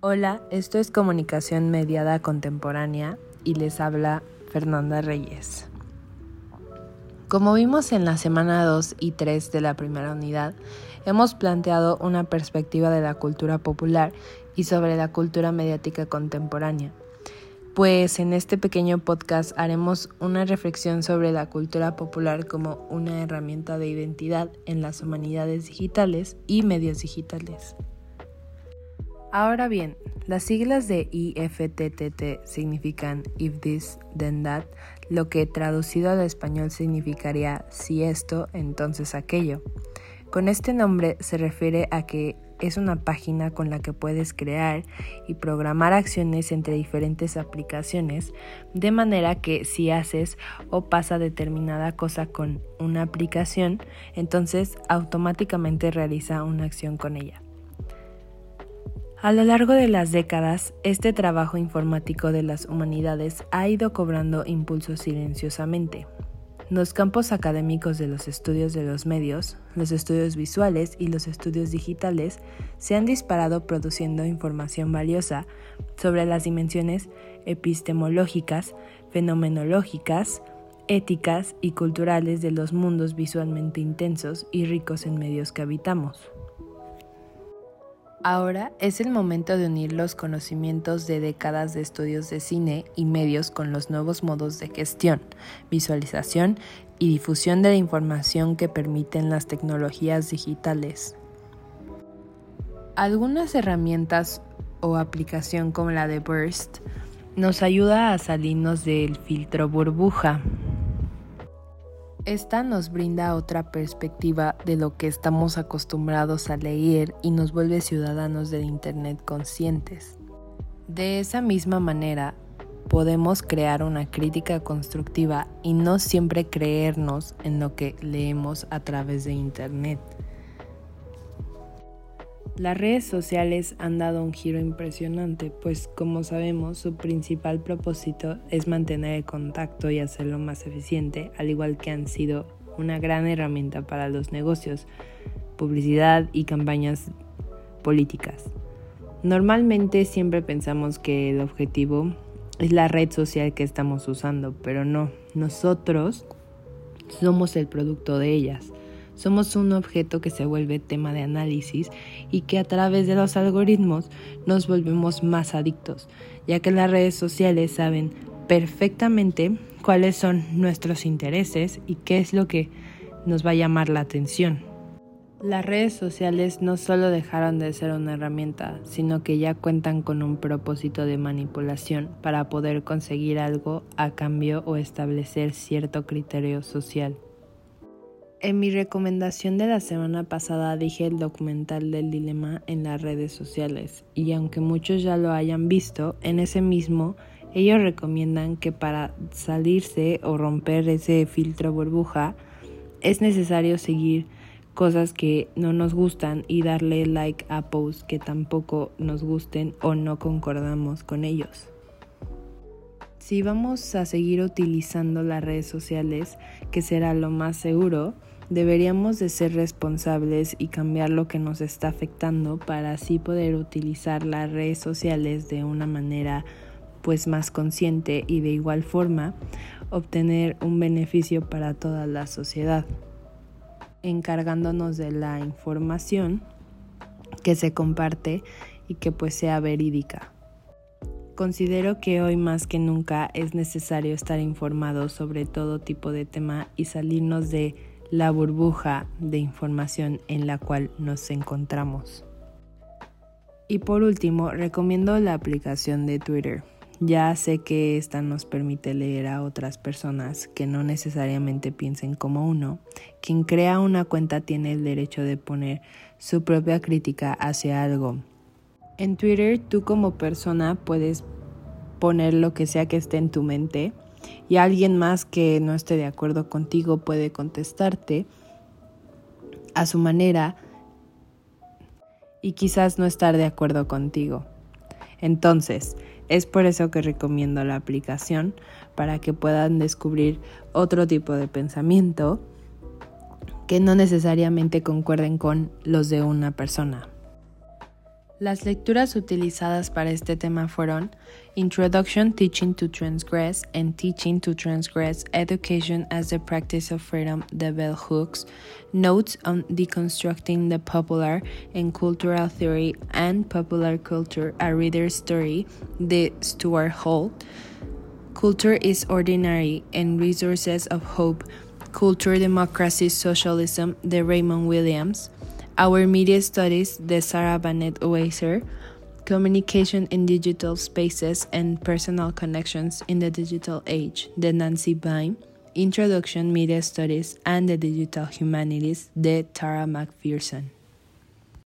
Hola, esto es Comunicación Mediada Contemporánea y les habla Fernanda Reyes. Como vimos en la semana 2 y 3 de la primera unidad, hemos planteado una perspectiva de la cultura popular y sobre la cultura mediática contemporánea. Pues en este pequeño podcast haremos una reflexión sobre la cultura popular como una herramienta de identidad en las humanidades digitales y medios digitales. Ahora bien, las siglas de IFTTT significan If This Then That, lo que traducido al español significaría si esto, entonces aquello. Con este nombre se refiere a que es una página con la que puedes crear y programar acciones entre diferentes aplicaciones, de manera que si haces o pasa determinada cosa con una aplicación, entonces automáticamente realiza una acción con ella. A lo largo de las décadas, este trabajo informático de las humanidades ha ido cobrando impulso silenciosamente. Los campos académicos de los estudios de los medios, los estudios visuales y los estudios digitales se han disparado produciendo información valiosa sobre las dimensiones epistemológicas, fenomenológicas, éticas y culturales de los mundos visualmente intensos y ricos en medios que habitamos. Ahora es el momento de unir los conocimientos de décadas de estudios de cine y medios con los nuevos modos de gestión, visualización y difusión de la información que permiten las tecnologías digitales. Algunas herramientas o aplicación como la de Burst nos ayuda a salirnos del filtro burbuja. Esta nos brinda otra perspectiva de lo que estamos acostumbrados a leer y nos vuelve ciudadanos del Internet conscientes. De esa misma manera, podemos crear una crítica constructiva y no siempre creernos en lo que leemos a través de Internet. Las redes sociales han dado un giro impresionante, pues como sabemos, su principal propósito es mantener el contacto y hacerlo más eficiente, al igual que han sido una gran herramienta para los negocios, publicidad y campañas políticas. Normalmente siempre pensamos que el objetivo es la red social que estamos usando, pero no, nosotros somos el producto de ellas. Somos un objeto que se vuelve tema de análisis y que a través de los algoritmos nos volvemos más adictos, ya que las redes sociales saben perfectamente cuáles son nuestros intereses y qué es lo que nos va a llamar la atención. Las redes sociales no solo dejaron de ser una herramienta, sino que ya cuentan con un propósito de manipulación para poder conseguir algo a cambio o establecer cierto criterio social. En mi recomendación de la semana pasada dije el documental del dilema en las redes sociales y aunque muchos ya lo hayan visto, en ese mismo ellos recomiendan que para salirse o romper ese filtro burbuja es necesario seguir cosas que no nos gustan y darle like a posts que tampoco nos gusten o no concordamos con ellos. Si vamos a seguir utilizando las redes sociales, que será lo más seguro, deberíamos de ser responsables y cambiar lo que nos está afectando para así poder utilizar las redes sociales de una manera más consciente y de igual forma obtener un beneficio para toda la sociedad, encargándonos de la información que se comparte y que sea verídica. Considero que hoy más que nunca es necesario estar informados sobre todo tipo de tema y salirnos de la burbuja de información en la cual nos encontramos. Y por último, recomiendo la aplicación de Twitter. Ya sé que esta nos permite leer a otras personas que no necesariamente piensen como uno. Quien crea una cuenta tiene el derecho de poner su propia crítica hacia algo. En Twitter, tú como persona puedes poner lo que sea que esté en tu mente y alguien más que no esté de acuerdo contigo puede contestarte a su manera y quizás no estar de acuerdo contigo. Entonces, es por eso que recomiendo la aplicación para que puedan descubrir otro tipo de pensamiento que no necesariamente concuerden con los de una persona. Las lecturas utilizadas para este tema fueron Introduction, Teaching to Transgress and Teaching to Transgress, Education as the Practice of Freedom, de Bell Hooks, Notes on Deconstructing the Popular and Cultural Theory and Popular Culture, A Reader's Story, de Stuart Hall, Culture is Ordinary and Resources of Hope, Culture, Democracy, Socialism, de Raymond Williams, Our Media Studies, de Sarah Bennett Weiser, Communication in Digital Spaces and Personal Connections in the Digital Age, de Nancy Beim, Introduction, Media Studies and the Digital Humanities, de Tara McPherson.